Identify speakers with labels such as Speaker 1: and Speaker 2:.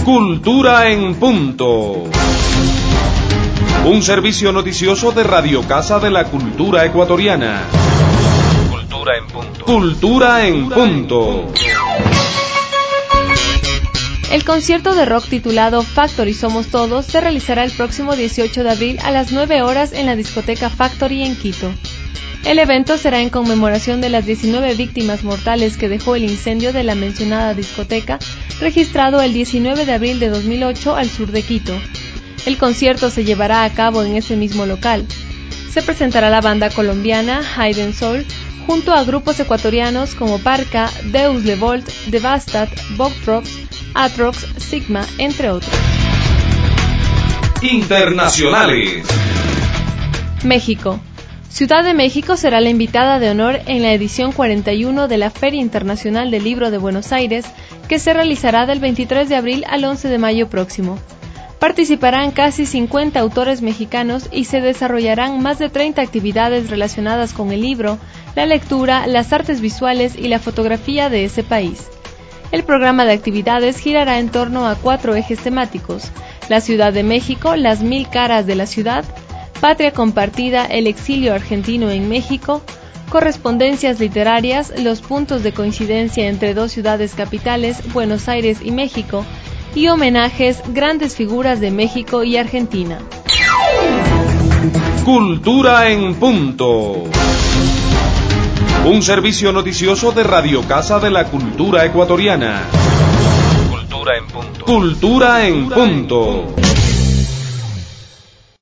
Speaker 1: Cultura en Punto. Un servicio noticioso de Radio Casa de la Cultura Ecuatoriana. Cultura en Punto. Cultura en Punto.
Speaker 2: El concierto de rock titulado Factory Somos Todos se realizará el próximo 18 de abril a las 9 horas en la discoteca Factory en Quito. El evento será en conmemoración de las 19 víctimas mortales que dejó el incendio de la mencionada discoteca, registrado el 19 de abril de 2008 al sur de Quito. El concierto se llevará a cabo en ese mismo local. Se presentará la banda colombiana Hidden Soul, junto a grupos ecuatorianos como Parca, Deus Le Volt, Devastat, Bogtrox, Atrox, Sigma, entre otros.
Speaker 1: Internacionales.
Speaker 2: México. Ciudad de México será la invitada de honor en la edición 41 de la Feria Internacional del Libro de Buenos Aires, que se realizará del 23 de abril al 11 de mayo próximo. Participarán casi 50 autores mexicanos y se desarrollarán más de 30 actividades relacionadas con el libro, la lectura, las artes visuales y la fotografía de ese país. El programa de actividades girará en torno a 4 ejes temáticos: la Ciudad de México, las 1000 caras de la ciudad, Patria compartida, el exilio argentino en México, correspondencias literarias, los puntos de coincidencia entre dos ciudades capitales, Buenos Aires y México, y homenajes, grandes figuras de México y Argentina.
Speaker 1: Cultura en Punto. Un servicio noticioso de Radio Casa de la Cultura Ecuatoriana. Cultura en Punto. Cultura en Punto.